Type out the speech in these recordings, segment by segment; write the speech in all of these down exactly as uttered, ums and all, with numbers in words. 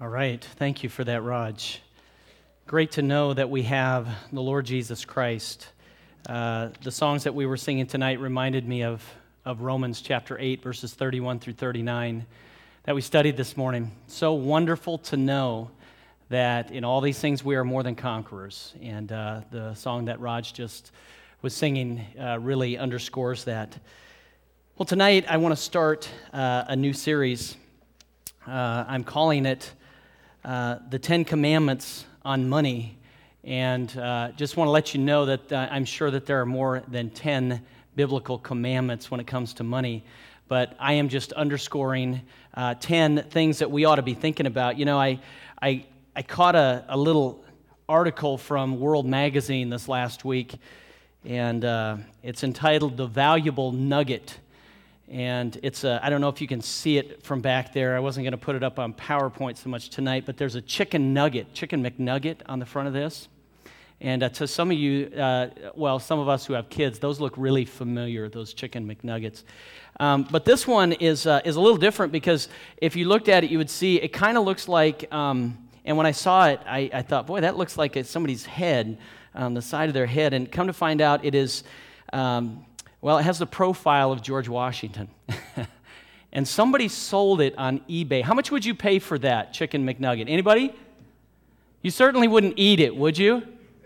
All right. Thank you for that, Raj. Great to know that we have the Lord Jesus Christ. Uh, the songs that we were singing tonight reminded me of, of Romans chapter eight, verses thirty-one through thirty-nine that we studied this morning. So wonderful to know that in all these things we are more than conquerors. And uh, the song that Raj just was singing uh, really underscores that. Well, tonight I want to start uh, a new series. Uh, I'm calling it uh, The Ten Commandments on Money. And uh, just want to let you know that uh, I'm sure that there are more than ten biblical commandments when it comes to money. But I am just underscoring uh, ten things that we ought to be thinking about. You know, I I, I caught a, a little article from World Magazine this last week, and uh, it's entitled The Valuable Nugget. And it's a, I don't know if you can see it from back there. I wasn't going to put it up on PowerPoint so much tonight, but there's a chicken nugget, chicken McNugget on the front of this. And uh, to some of you, uh, well, some of us who have kids, those look really familiar, those chicken McNuggets. Um, but this one is uh, is a little different because if you looked at it, you would see it kind of looks like, um, and when I saw it, I, I thought, boy, that looks like somebody's head, on the side of their head. And come to find out, it is... Um, Well, it has the profile of George Washington. And somebody sold it on eBay. How much would you pay for that chicken McNugget? Anybody? You certainly wouldn't eat it, would you?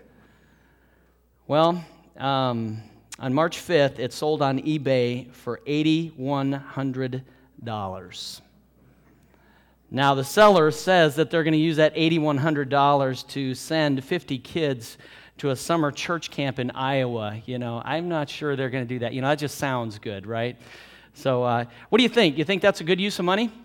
Well, um, on March fifth, it sold on eBay for eight thousand one hundred dollars. Now, the seller says that they're going to use that eight thousand one hundred dollars to send fifty kids to a summer church camp in Iowa. You know, I'm not sure they're going to do that. You know, that just sounds good, right? So uh, what do you think? You think that's a good use of money?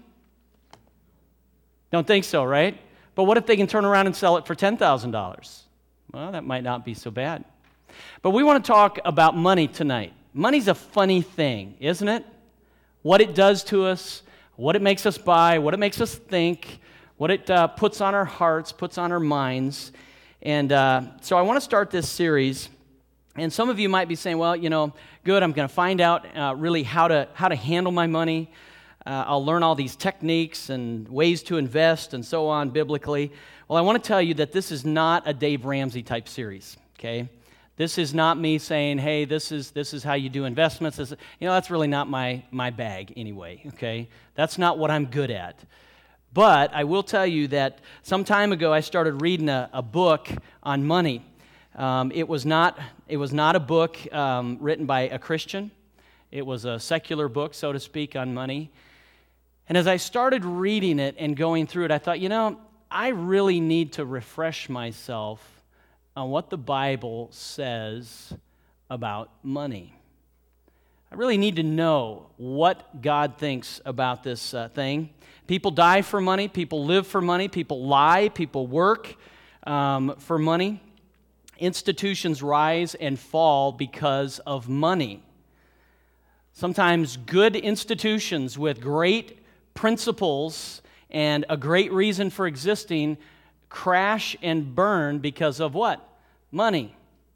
Don't think so, right? But what if they can turn around and sell it for ten thousand dollars? Well, that might not be so bad. But we want to talk about money tonight. Money's a funny thing, isn't it? What it does to us, what it makes us buy, what it makes us think, what it uh, puts on our hearts, puts on our minds. And uh, so I want to start this series, and some of you might be saying, well, you know, good, I'm going to find out uh, really how to how to handle my money. Uh, I'll learn all these techniques and ways to invest and so on biblically. Well, I want to tell you that this is not a Dave Ramsey type series, okay? This is not me saying, hey, this is this is how you do investments. This is, you know, that's really not my, my bag anyway, okay? That's not what I'm good at. But I will tell you that some time ago I started reading a, a book on money. Um, it was not it was not a book um, written by a Christian. It was a secular book, so to speak, on money. And as I started reading it and going through it, I thought, you know, I really need to refresh myself on what the Bible says about money. I really need to know what God thinks about this uh, thing. People die for money. People live for money. People lie. People work um, for money. Institutions rise and fall because of money. Sometimes good institutions with great principles and a great reason for existing crash and burn because of what? Money.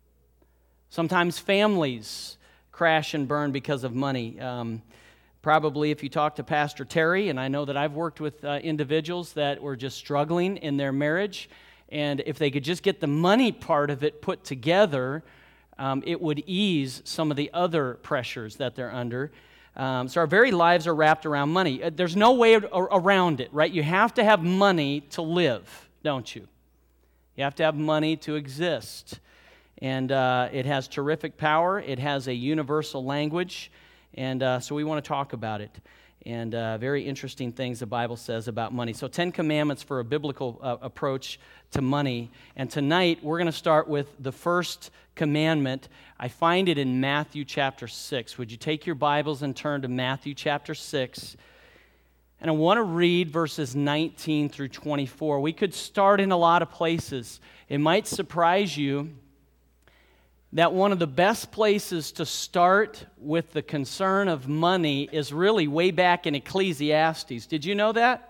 Sometimes families crash and burn because of money. Um, probably if you talk to Pastor Terry, and I know that I've worked with uh, individuals that were just struggling in their marriage, and if they could just get the money part of it put together, um, it would ease some of the other pressures that they're under. Um, so our very lives are wrapped around money. Uh, There's no way around it, right? You have to have money to live, don't you? You have to have money to exist. And uh, it has terrific power. It has a universal language. And uh, so we want to talk about it. And uh, very interesting things the Bible says about money. So Ten Commandments for a biblical uh, approach to money. And tonight we're going to start with the first commandment. I find it in Matthew chapter six. Would you take your Bibles and turn to Matthew chapter six? And I want to read verses nineteen through twenty-four. We could start in a lot of places. It might surprise you that one of the best places to start with the concern of money is really way back in Ecclesiastes. Did you know that?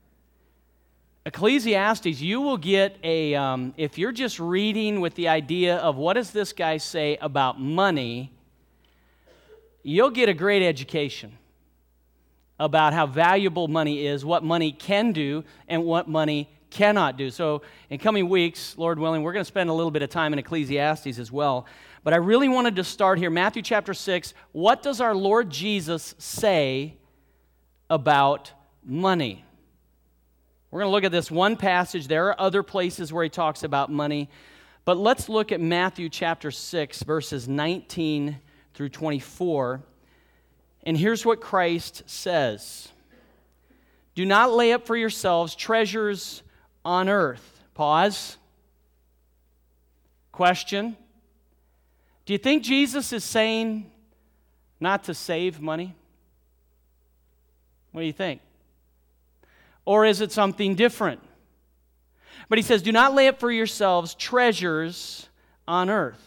Ecclesiastes, you will get a, um, if you're just reading with the idea of what does this guy say about money, you'll get a great education. about how valuable money is, what money can do, and what money cannot do. So in coming weeks, Lord willing, we're going to spend a little bit of time in Ecclesiastes as well. But I really wanted to start here, Matthew chapter six. What does our Lord Jesus say about money? We're going to look at this one passage. There are other places where he talks about money. But let's look at Matthew chapter six, verses nineteen through twenty-four. And here's what Christ says. Do not lay up for yourselves treasures on earth. Pause. Question. Do you think Jesus is saying not to save money? What do you think? Or is it something different? But he says, do not lay up for yourselves treasures on earth,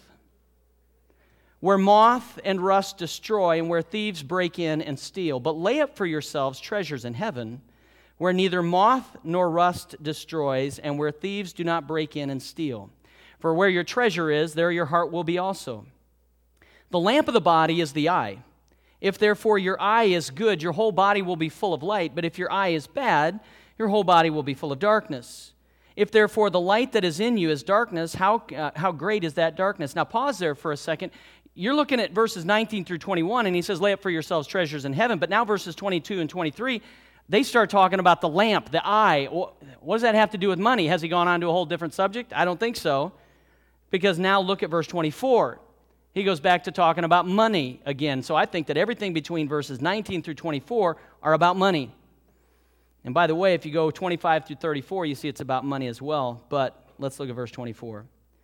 where moth and rust destroy and where thieves break in and steal. But lay up for yourselves treasures in heaven, where neither moth nor rust destroys and where thieves do not break in and steal. For where your treasure is, there your heart will be also. The lamp of the body is the eye. If therefore your eye is good, your whole body will be full of light. But if your eye is bad, your whole body will be full of darkness. If therefore the light that is in you is darkness, how, uh, how great is that darkness? Now pause there for a second. You're looking at verses nineteen through twenty-one, and he says, lay up for yourselves treasures in heaven. But now verses twenty-two and twenty-three, they start talking about the lamp, the eye. What does that have to do with money? Has he gone on to a whole different subject? I don't think so. Because now look at verse twenty-four. He goes back to talking about money again. So I think that everything between verses nineteen through twenty-four are about money. And by the way, if you go twenty-five through thirty-four, you see it's about money as well. But let's look at verse twenty-four.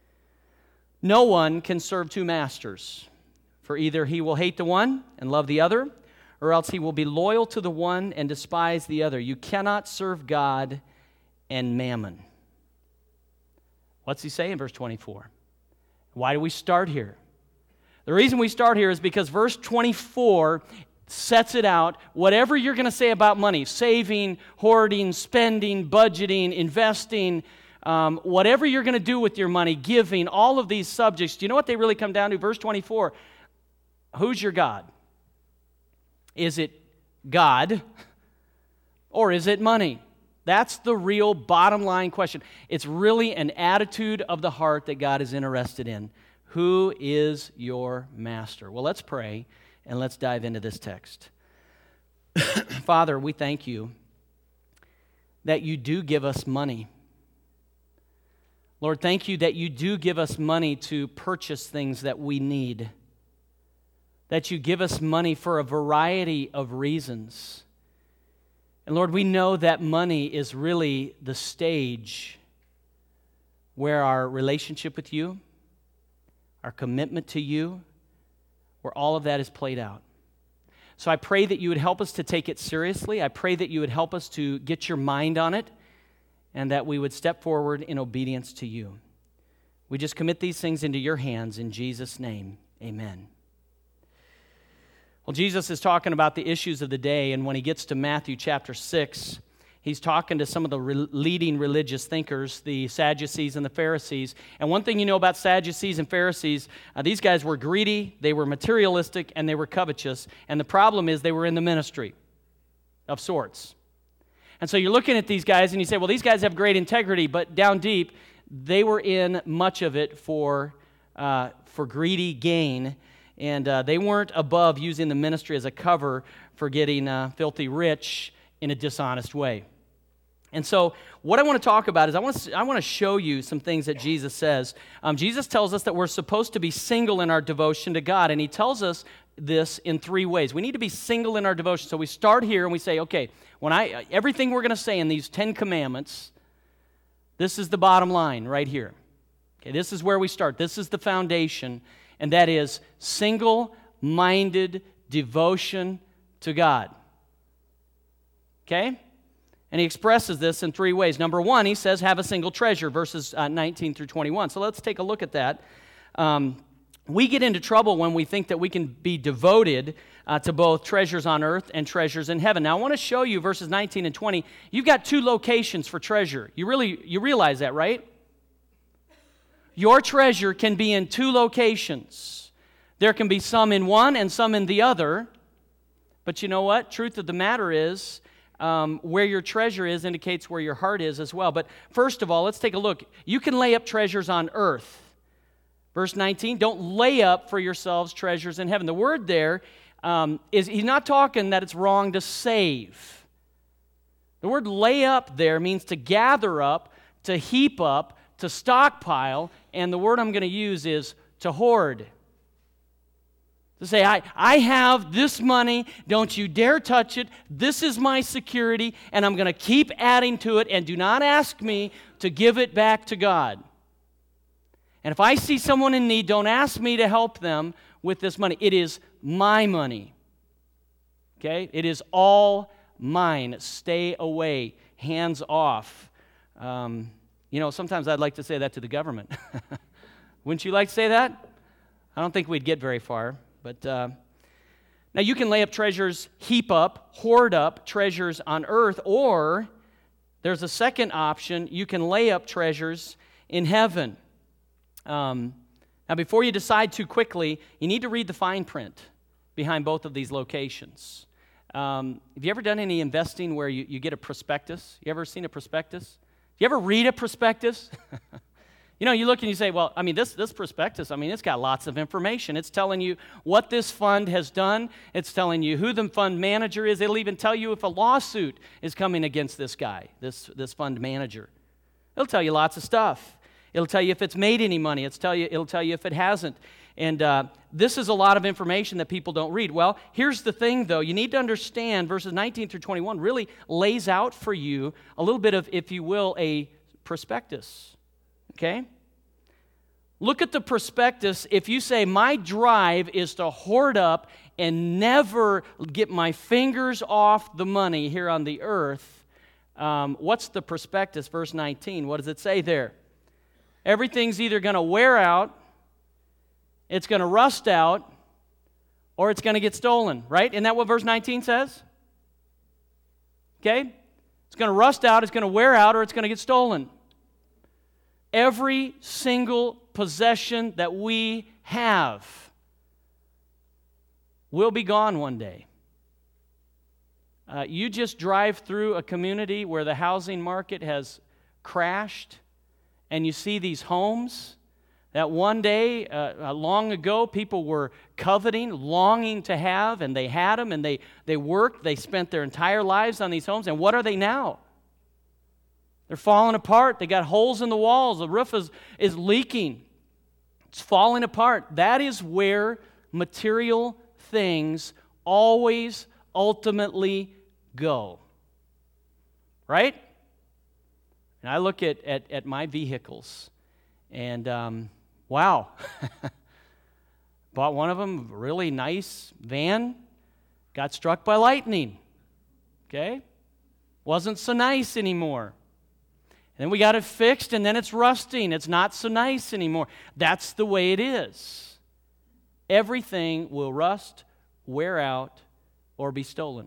No one can serve two masters, for either he will hate the one and love the other, or else he will be loyal to the one and despise the other. You cannot serve God and mammon. What's he say in verse twenty-four? Why do we start here? The reason we start here is because verse twenty-four sets it out. Whatever you're going to say about money, saving, hoarding, spending, budgeting, investing, um, whatever you're going to do with your money, giving, all of these subjects, do you know what they really come down to? Verse twenty-four, who's your God? Is it God or is it money? That's the real bottom line question. It's really an attitude of the heart that God is interested in. Who is your master? Well, let's pray and let's dive into this text. Father, we thank you that you do give us money. Lord, thank you that you do give us money to purchase things that we need. That you give us money for a variety of reasons. And Lord, we know that money is really the stage where our relationship with you, our commitment to you, where all of that is played out. So I pray that you would help us to take it seriously. I pray that you would help us to get your mind on it and that we would step forward in obedience to you. We just commit these things into your hands in Jesus' name. Amen. Well, Jesus is talking about the issues of the day, and when he gets to Matthew chapter six, he's talking to some of the re- leading religious thinkers, the Sadducees and the Pharisees. And one thing you know about Sadducees and Pharisees, uh, these guys were greedy, they were materialistic, and they were covetous. And the problem is they were in the ministry of sorts. And so you're looking at these guys and you say, well, these guys have great integrity, but down deep, they were in much of it for, uh, for greedy gain. And uh, they weren't above using the ministry as a cover for getting uh, filthy rich in a dishonest way. And so what I want to talk about is I want to, I want to show you some things that Jesus says. Um, Jesus tells us that we're supposed to be single in our devotion to God, and he tells us this in three ways. We need to be single in our devotion. So we start here and we say, okay, when I everything we're going to say in these Ten Commandments, this is the bottom line right here. Okay, this is where we start. This is the foundation, and that is single-minded devotion to God. Okay? And he expresses this in three ways. Number one, he says, have a single treasure, verses uh, nineteen through twenty-one. So let's take a look at that. Um, we get into trouble when we think that we can be devoted uh, to both treasures on earth and treasures in heaven. Now, I want to show you verses nineteen and twenty. You've got two locations for treasure. You really, you realize that, right? Your treasure can be in two locations. There can be some in one and some in the other, But you know what? Truth of the matter is, um, where your treasure is indicates where your heart is as well. But first of all, let's take a look. You can lay up treasures on earth. Verse nineteen, don't lay up for yourselves treasures in heaven. The word there um, is, he's not talking that it's wrong to save. The word lay up there means to gather up, to heap up, to stockpile, and the word I'm going to use is to hoard. To say, I, I have this money, don't you dare touch it, this is my security, and I'm going to keep adding to it, and do not ask me to give it back to God. And if I see someone in need, don't ask me to help them with this money. It is my money. Okay? It is all mine. Stay away. Hands off. Um, you know, sometimes I'd like to say that to the government. Wouldn't you like to say that? I don't think we'd get very far. But uh, now you can lay up treasures, heap up, hoard up treasures on earth, or there's a second option. You can lay up treasures in heaven. Um, now, before you decide too quickly, you need to read the fine print behind both of these locations. Um, have you ever done any investing where you, you get a prospectus? You ever seen a prospectus? You ever read a prospectus? You know, you look and you say, well, I mean, this, this prospectus, I mean, it's got lots of information. It's telling you what this fund has done. It's telling you who the fund manager is. It'll even tell you if a lawsuit is coming against this guy, this, this fund manager. It'll tell you lots of stuff. It'll tell you if it's made any money. It's tell you, it'll tell you if it hasn't. And uh, this is a lot of information that people don't read. Well, here's the thing, though. You need to understand verses nineteen through twenty-one really lays out for you a little bit of, if you will, a prospectus. Okay? Look at the prospectus. If you say, my drive is to hoard up and never get my fingers off the money here on the earth, um, what's the prospectus? Verse nineteen. What does it say there? Everything's either going to wear out, it's going to rust out, or it's going to get stolen, right? Isn't that what verse nineteen says? Okay? It's going to rust out, it's going to wear out, or it's going to get stolen. Every single possession that we have will be gone one day. Uh, you just drive through a community where the housing market has crashed, and you see these homes that one day, uh, long ago, people were coveting, longing to have, and they had them, and they, they worked, they spent their entire lives on these homes, and what are they now? They're falling apart. They got holes in the walls. The roof is, is leaking. It's falling apart. That is where material things always ultimately go. Right? And I look at, at, at my vehicles, and um, wow. Bought one of them, really nice van, got struck by lightning. Okay? Wasn't so nice anymore. And then we got it fixed, and then it's rusting. It's not so nice anymore. That's the way it is. Everything will rust, wear out, or be stolen.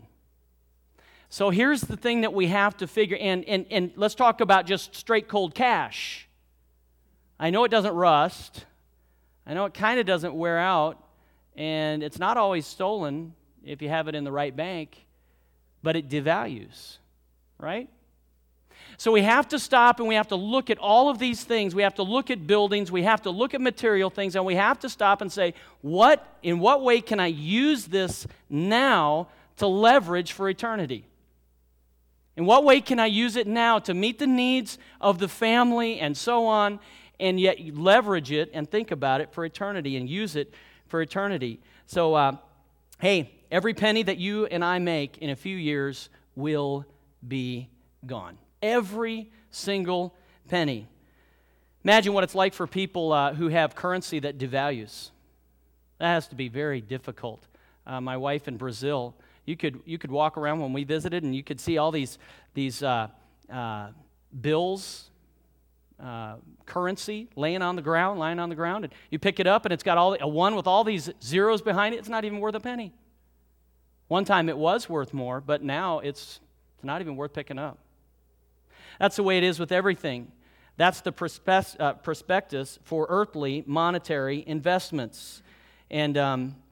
So here's the thing that we have to figure, and, and, and let's talk about just straight cold cash. I know it doesn't rust. I know it kind of doesn't wear out, and it's not always stolen if you have it in the right bank, but it devalues, right? So we have to stop and we have to look at all of these things. We have to look at buildings, we have to look at material things, and we have to stop and say, what, in what way can I use this now to leverage for eternity? In what way can I use it now to meet the needs of the family and so on, and yet leverage it and think about it for eternity and use it for eternity? So, uh, hey, every penny that you and I make in a few years will be gone. Every single penny. Imagine what it's like for people uh, who have currency that devalues. That has to be very difficult. Uh, my wife in Brazil, you could you could walk around when we visited, and you could see all these these uh, uh, bills, uh, currency laying on the ground, lying on the ground, and you pick it up, and it's got all a one with all these zeros behind it. It's not even worth a penny. One time it was worth more, but now it's it's not even worth picking up. That's the way it is with everything. That's the prospect, uh, prospectus for earthly monetary investments. And um,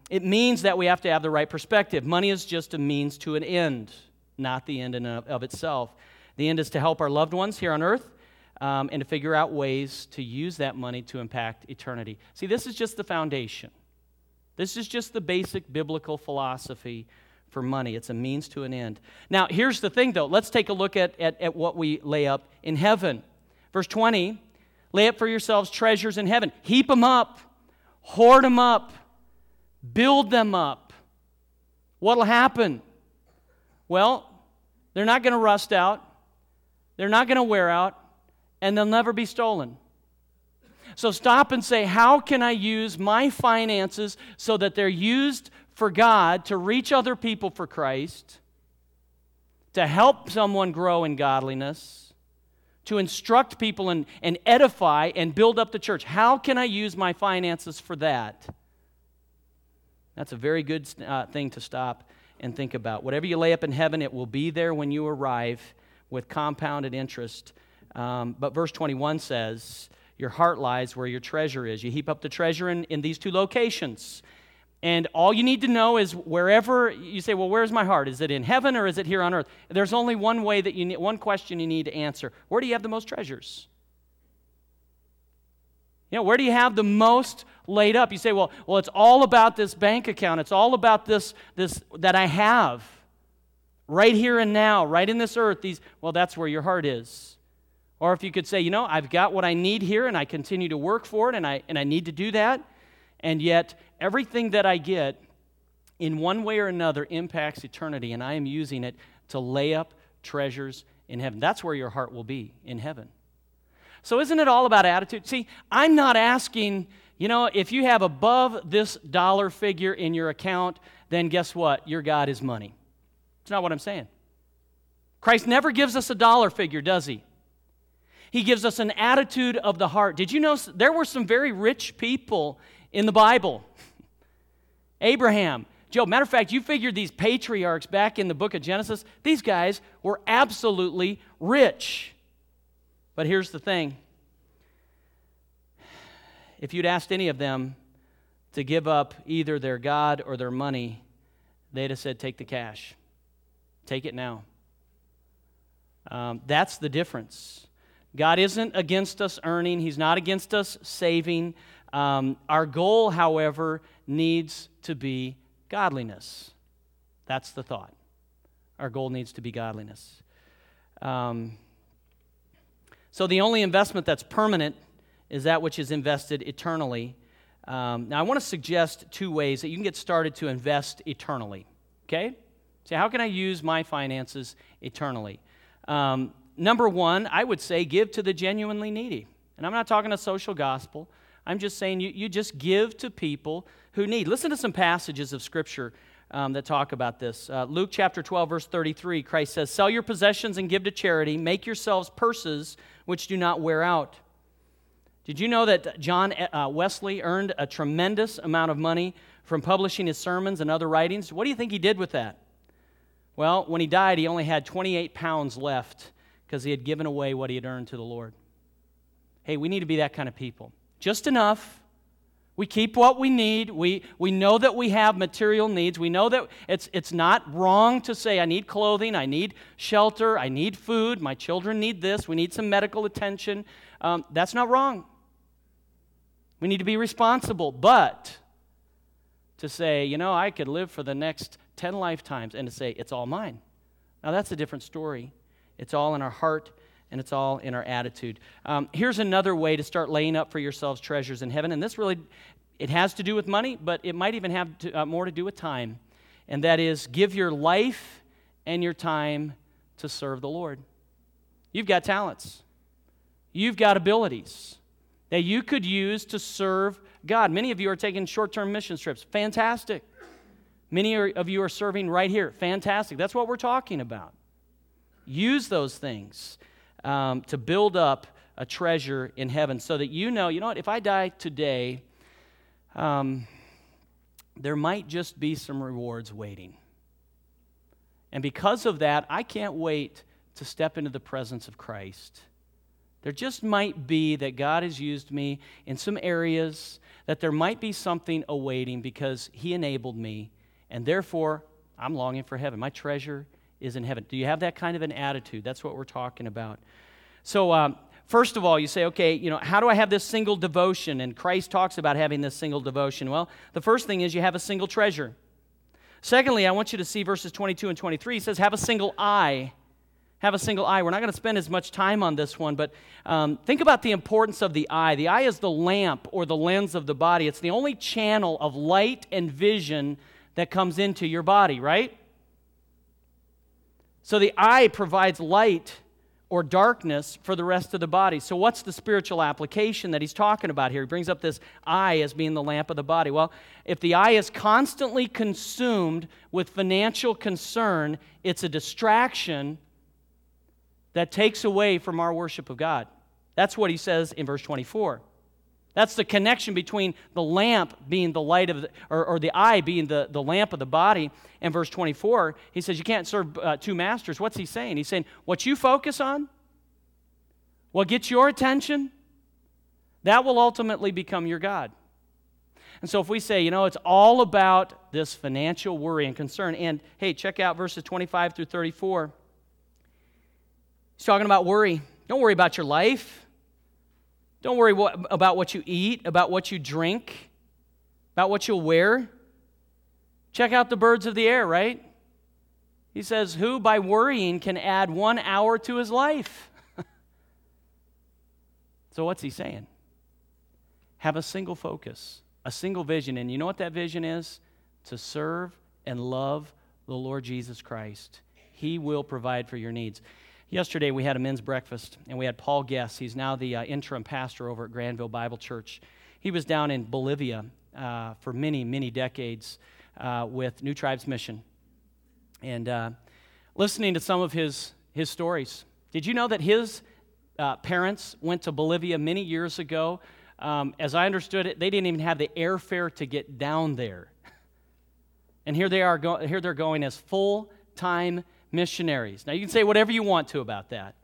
it means that we have to have the right perspective. Money is just a means to an end, not the end in and of itself. The end is to help our loved ones here on earth um, and to figure out ways to use that money to impact eternity. See, this is just the foundation. This is just the basic biblical philosophy for money. It's a means to an end. Now, here's the thing, though. Let's take a look at, at, at what we lay up in heaven. Verse twenty, lay up for yourselves treasures in heaven. Heap them up. Hoard them up. Build them up. What'll happen? Well, they're not going to rust out. They're not going to wear out. And they'll never be stolen. So stop and say, how can I use my finances so that they're used for God, to reach other people for Christ, to help someone grow in godliness, to instruct people and, and edify and build up the church? How can I use my finances for that? That's a very good uh, thing to stop and think about. Whatever you lay up in heaven, it will be there when you arrive with compounded interest. Um, but verse twenty-one says, your heart lies where your treasure is. You heap up the treasure in, in these two locations. And all you need to know is wherever, you say, well, where's my heart? Is it in heaven or is it here on earth? There's only one way that you need, one question you need to answer. Where do you have the most treasures? You know, where do you have the most laid up? You say, well, well, it's all about this bank account. It's all about this, this that I have right here and now, right in this earth. These, well, that's where your heart is. Or if you could say, you know, I've got what I need here and I continue to work for it and I and I need to do that. And yet, everything that I get, in one way or another, impacts eternity, and I am using it to lay up treasures in heaven. That's where your heart will be, in heaven. So isn't it all about attitude? See, I'm not asking, you know, if you have above this dollar figure in your account, then guess what? Your God is money. That's not what I'm saying. Christ never gives us a dollar figure, does he? He gives us an attitude of the heart. Did you know there were some very rich people in the Bible? Abraham, Job. Matter of fact, you figure these patriarchs back in the book of Genesis, these guys were absolutely rich. But here's the thing. If you'd asked any of them to give up either their God or their money, they'd have said, take the cash. Take it now. Um, that's the difference. God isn't against us earning. He's not against us saving. Um, our goal, however, needs to be godliness. That's the thought. Our goal needs to be godliness. Um, so the only investment that's permanent is that which is invested eternally. Um, now, I want to suggest two ways that you can get started to invest eternally. Okay? So how can I use my finances eternally? Um, number one, I would say give to the genuinely needy. And I'm not talking a social gospel. I'm just saying you, you just give to people who need. Listen to some passages of Scripture um, that talk about this. Uh, Luke chapter twelve, verse thirty-three, Christ says, sell your possessions and give to charity. Make yourselves purses which do not wear out. Did you know that John uh, Wesley earned a tremendous amount of money from publishing his sermons and other writings? What do you think he did with that? Well, when he died, he only had twenty-eight pounds left because he had given away what he had earned to the Lord. Hey, we need to be that kind of people. Just enough. We keep what we need. We we know that we have material needs. We know that it's it's not wrong to say, I need clothing, I need shelter, I need food, my children need this, we need some medical attention. Um, that's not wrong. We need to be responsible. But to say, you know, I could live for the next ten lifetimes, and to say, it's all mine. Now, that's a different story. It's all in our heart, and it's all in our attitude. Um, here's another way to start laying up for yourselves treasures in heaven, and this really, it has to do with money, but it might even have to, uh, more to do with time, and that is give your life and your time to serve the Lord. You've got talents. You've got abilities that you could use to serve God. Many of you are taking short-term mission trips. Fantastic. Many of you are serving right here. Fantastic. That's what we're talking about. Use those things um, to build up a treasure in heaven so that you know, you know what, if I die today, um, there might just be some rewards waiting. And because of that, I can't wait to step into the presence of Christ. There just might be that God has used me in some areas that there might be something awaiting because he enabled me, and therefore I'm longing for heaven. My treasure is in heaven. Do you have that kind of an attitude? That's what we're talking about. So um, first of all, you say, okay, you know, how do I have this single devotion? And Christ talks about having this single devotion. Well, the first thing is you have a single treasure. Secondly, I want you to see verses twenty-two and twenty-three. He says, have a single eye. Have a single eye. We're not going to spend as much time on this one, but um, think about the importance of the eye. The eye is the lamp or the lens of the body. It's the only channel of light and vision that comes into your body, right? So the eye provides light or darkness for the rest of the body. So what's the spiritual application that he's talking about here? He brings up this eye as being the lamp of the body. Well, if the eye is constantly consumed with financial concern, it's a distraction that takes away from our worship of God. That's what he says in verse twenty-four. That's the connection between the lamp being the light of the, or, or the eye being the, the lamp of the body. And verse twenty-four, he says you can't serve uh, two masters. What's he saying? He's saying what you focus on, what gets your attention, that will ultimately become your God. And so if we say, you know, it's all about this financial worry and concern, and hey, check out verses twenty-five through thirty-four. He's talking about worry. Don't worry about your life. Don't worry what, about what you eat, about what you drink, about what you'll wear. Check out the birds of the air, right? He says, who by worrying can add one hour to his life? So what's he saying? Have a single focus, a single vision. And you know what that vision is? To serve and love the Lord Jesus Christ. He will provide for your needs. Yesterday, we had a men's breakfast, and we had Paul Guess. He's now the uh, interim pastor over at Granville Bible Church. He was down in Bolivia uh, for many, many decades uh, with New Tribes Mission. And uh, listening to some of his, his stories. Did you know that his uh, parents went to Bolivia many years ago? Um, as I understood it, they didn't even have the airfare to get down there. And here they are. Go- here they're going as full-time missionaries. Now, you can say whatever you want to about that.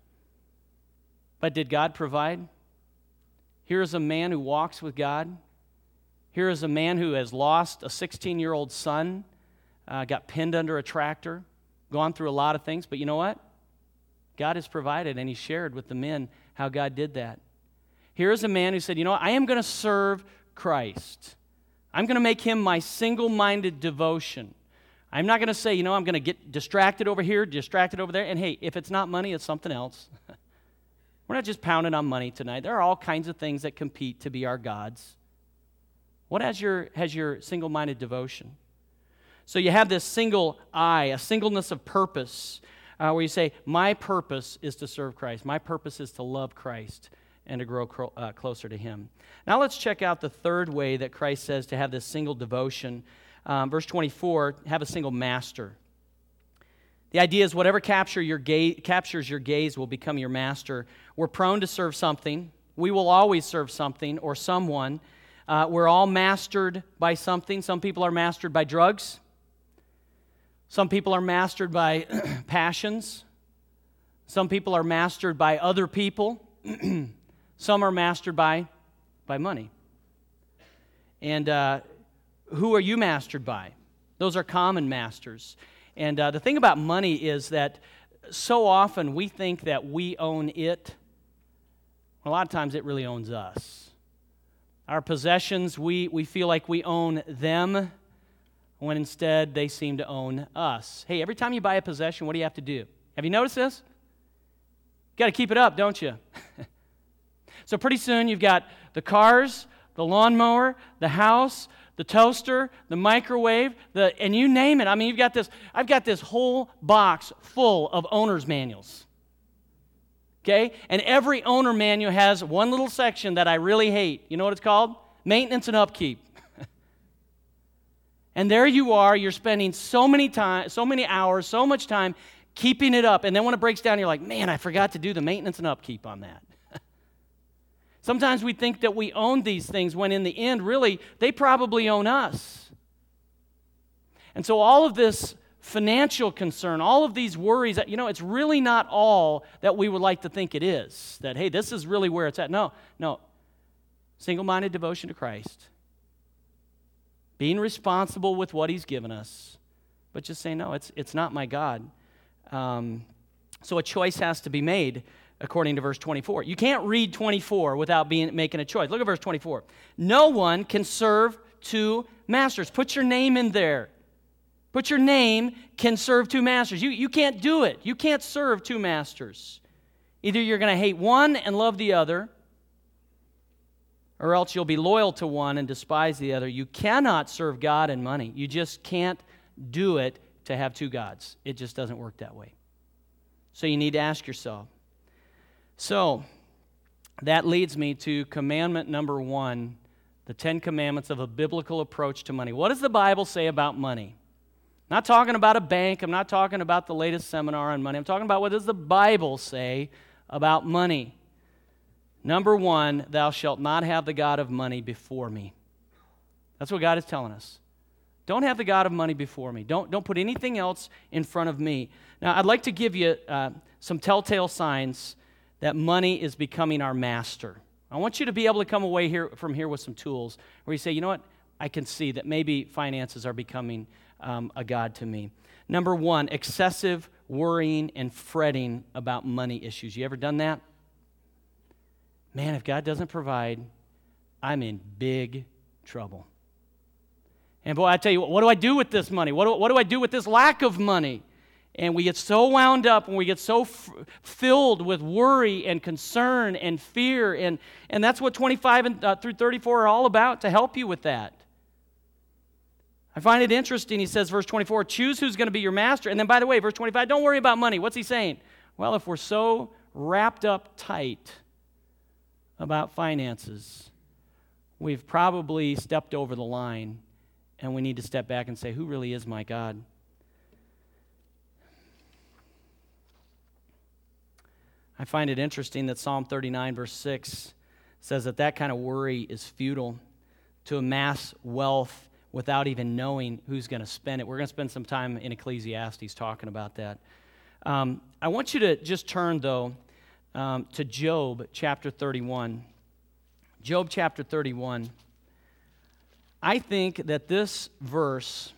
But did God provide? Here is a man who walks with God. Here is a man who has lost a sixteen-year-old son, uh, got pinned under a tractor, gone through a lot of things. But you know what? God has provided, and he shared with the men how God did that. Here is a man who said, you know what? I am going to serve Christ. I'm going to make him my single-minded devotion. I'm not going to say, you know, I'm going to get distracted over here, distracted over there. And hey, if it's not money, it's something else. We're not just pounding on money tonight. There are all kinds of things that compete to be our gods. What has your, has your single-minded devotion? So you have this single eye, a singleness of purpose, uh, where you say, my purpose is to serve Christ. My purpose is to love Christ and to grow cro- uh, closer to him. Now let's check out the third way that Christ says to have this single devotion. Um, verse twenty-four, have a single master. The idea is whatever capture your gaze, captures your gaze will become your master. We're prone to serve something. We will always serve something or someone. Uh, we're all mastered by something. Some people are mastered by drugs. Some people are mastered by passions. Some people are mastered by other people. Some are mastered by, by money. And uh, who are you mastered by? Those are common masters. And uh, the thing about money is that so often we think that we own it. A lot of times it really owns us. Our possessions, we, we feel like we own them, when instead they seem to own us. Hey, every time you buy a possession, what do you have to do? Have you noticed this? You got to keep it up, don't you? So pretty soon you've got the cars, the lawnmower, the house, the toaster, the microwave, the and you name it. I mean, you've got this, I've got this whole box full of owner's manuals. Okay? And every owner manual has one little section that I really hate. You know what it's called? Maintenance and upkeep. And there you are, you're spending so many time, so many hours, so much time keeping it up. And then when it breaks down, you're like, man, I forgot to do the maintenance and upkeep on that. Sometimes we think that we own these things when in the end, really, they probably own us. And so all of this financial concern, all of these worries, you know, it's really not all that we would like to think it is. That, hey, this is really where it's at. No, no. Single-minded devotion to Christ. being responsible with what he's given us, but just saying, no, it's, it's not my God. Um, so a choice has to be made according to verse twenty-four. You can't read twenty-four without being making a choice. Look at verse twenty-four. No one can serve two masters. Put your name in there. Put your name can serve two masters. You, you can't do it. You can't serve two masters. Either you're going to hate one and love the other, or else you'll be loyal to one and despise the other. You cannot serve God and money. You just can't do it to have two gods. It just doesn't work that way. So you need to ask yourself. So that leads me to commandment number one, the Ten Commandments of a biblical approach to money. What does the Bible say about money? I'm not talking about a bank. I'm not talking about the latest seminar on money. I'm talking about what does the Bible say about money. Number one, thou shalt not have the God of money before me. That's what God is telling us. Don't have the God of money before me. Don't, don't put anything else in front of me. Now, I'd like to give you uh, some telltale signs that money is becoming our master. I want you to be able to come away here from here with some tools where you say, you know what, I can see that maybe finances are becoming um, a god to me. Number one, excessive worrying and fretting about money issues. You ever done that? Man, if God doesn't provide, I'm in big trouble. And boy, I tell you, what, what do I do with this money? What do, what do I do with this lack of money? And we get so wound up and we get so f- filled with worry and concern and fear. And, and that's what twenty-five and, uh, through thirty-four are all about, to help you with that. I find it interesting, he says, verse twenty-four, choose who's going to be your master. And then, by the way, verse twenty-five, don't worry about money. What's he saying? Well, if we're so wrapped up tight about finances, we've probably stepped over the line, and we need to step back and say, who really is my God? I find it interesting that Psalm thirty-nine, verse six says that that kind of worry is futile, to amass wealth without even knowing who's going to spend it. We're going to spend some time in Ecclesiastes talking about that. Um, I want you to just turn, though, um, to Job chapter thirty-one. Job chapter thirty-one. I think that this verse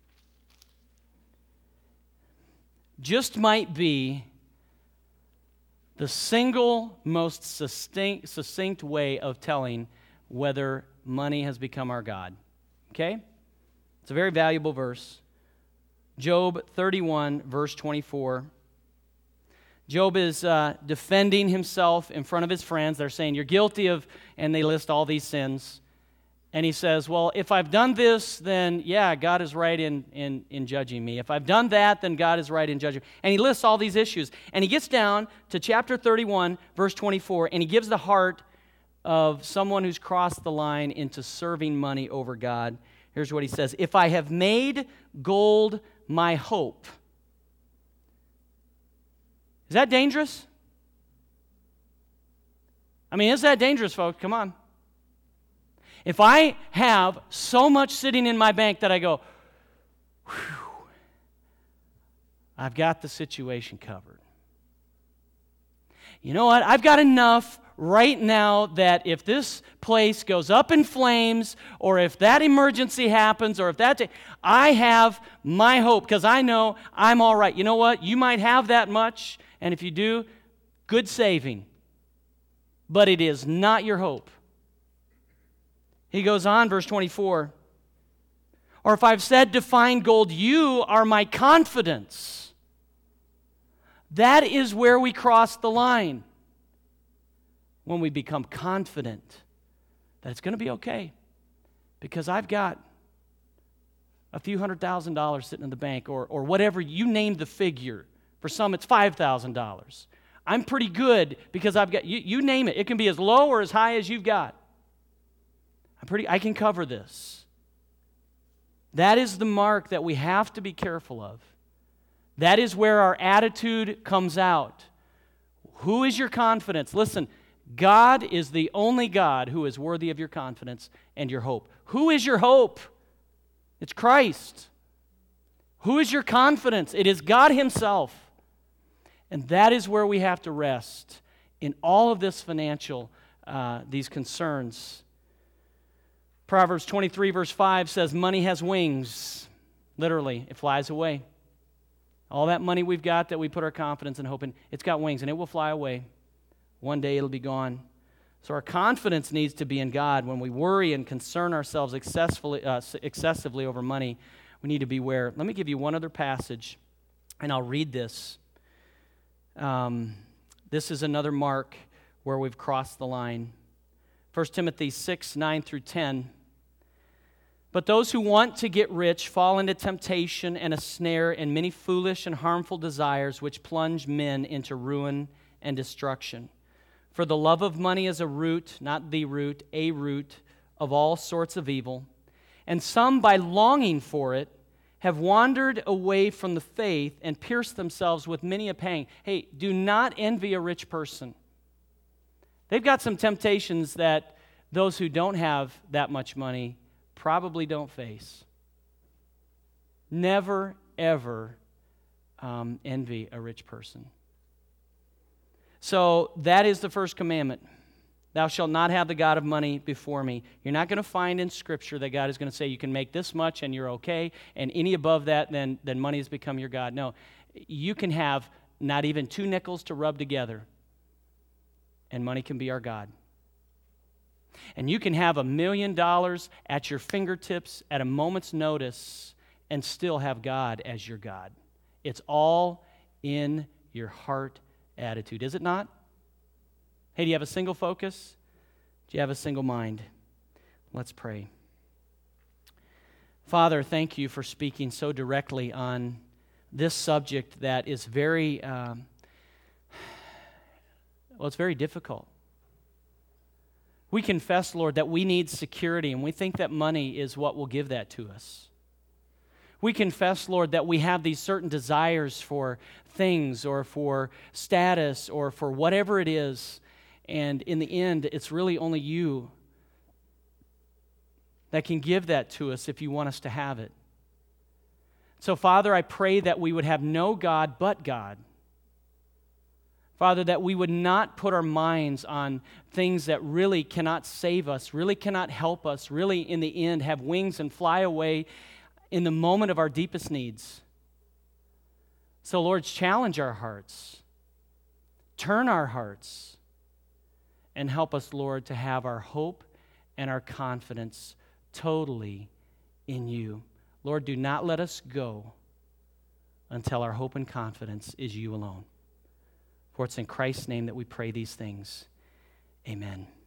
just might be the single most succinct, succinct way of telling whether money has become our God. Okay? It's a very valuable verse. Job thirty-one, verse twenty-four. Job is uh, defending himself in front of his friends. They're saying, you're guilty of, and they list all these sins. And he says, well, if I've done this, then yeah, God is right in, in, in judging me. If I've done that, then God is right in judging me. And he lists all these issues. And he gets down to chapter thirty-one, verse twenty-four, and he gives the heart of someone who's crossed the line into serving money over God. Here's what he says. If I have made gold my hope. Is that dangerous? I mean, is that dangerous, folks? Come on. If I have so much sitting in my bank that I go, whew, I've got the situation covered. You know what? I've got enough right now that if this place goes up in flames, or if that emergency happens, or if that, I have my hope because I know I'm all right. You know what? You might have that much, and if you do, good saving. But it is not your hope. He goes on, verse twenty-four. Or if I've said to find gold, you are my confidence. That is where we cross the line. When we become confident that it's going to be okay. Because I've got a few hundred thousand dollars sitting in the bank, or, or whatever, you name the figure. For some, it's five thousand dollars. I'm pretty good because I've got, you, you name it. It can be as low or as high as you've got. I'm pretty, I can cover this. That is the mark that we have to be careful of. That is where our attitude comes out. Who is your confidence? Listen, God is the only God who is worthy of your confidence and your hope. Who is your hope? It's Christ. Who is your confidence? It is God Himself. And that is where we have to rest in all of this financial, uh, these concerns. Proverbs twenty-three, verse five says, money has wings. Literally, it flies away. All that money we've got that we put our confidence and hope in, it's got wings, and it will fly away. One day it'll be gone. So our confidence needs to be in God. When we worry and concern ourselves excessively, uh, excessively over money, we need to beware. Let me give you one other passage, and I'll read this. Um, this is another mark where we've crossed the line. First Timothy six, nine through ten. But those who want to get rich fall into temptation and a snare and many foolish and harmful desires which plunge men into ruin and destruction. For the love of money is a root, not the root, a root of all sorts of evil. And some, by longing for it, have wandered away from the faith and pierced themselves with many a pang. Hey, do not envy a rich person. They've got some temptations that those who don't have that much money probably don't face. Never, ever um, envy a rich person. So that is the first commandment. Thou shalt not have the God of money before me. You're not going to find in Scripture that God is going to say you can make this much and you're okay, and any above that, then, then money has become your God. No, you can have not even two nickels to rub together, and money can be our God. And you can have a million dollars at your fingertips at a moment's notice and still have God as your God. It's all in your heart attitude, is it not? Hey, do you have a single focus? Do you have a single mind? Let's pray. Father, thank you for speaking so directly on this subject that is very, um, well, it's very difficult. We confess, Lord, that we need security, and we think that money is what will give that to us. We confess, Lord, that we have these certain desires for things or for status or for whatever it is, and in the end, it's really only you that can give that to us if you want us to have it. So, Father, I pray that we would have no God but God. Father, that we would not put our minds on things that really cannot save us, really cannot help us, really in the end have wings and fly away in the moment of our deepest needs. So, Lord, challenge our hearts. Turn our hearts. And help us, Lord, to have our hope and our confidence totally in you. Lord, do not let us go until our hope and confidence is you alone. For it's in Christ's name that we pray these things. Amen.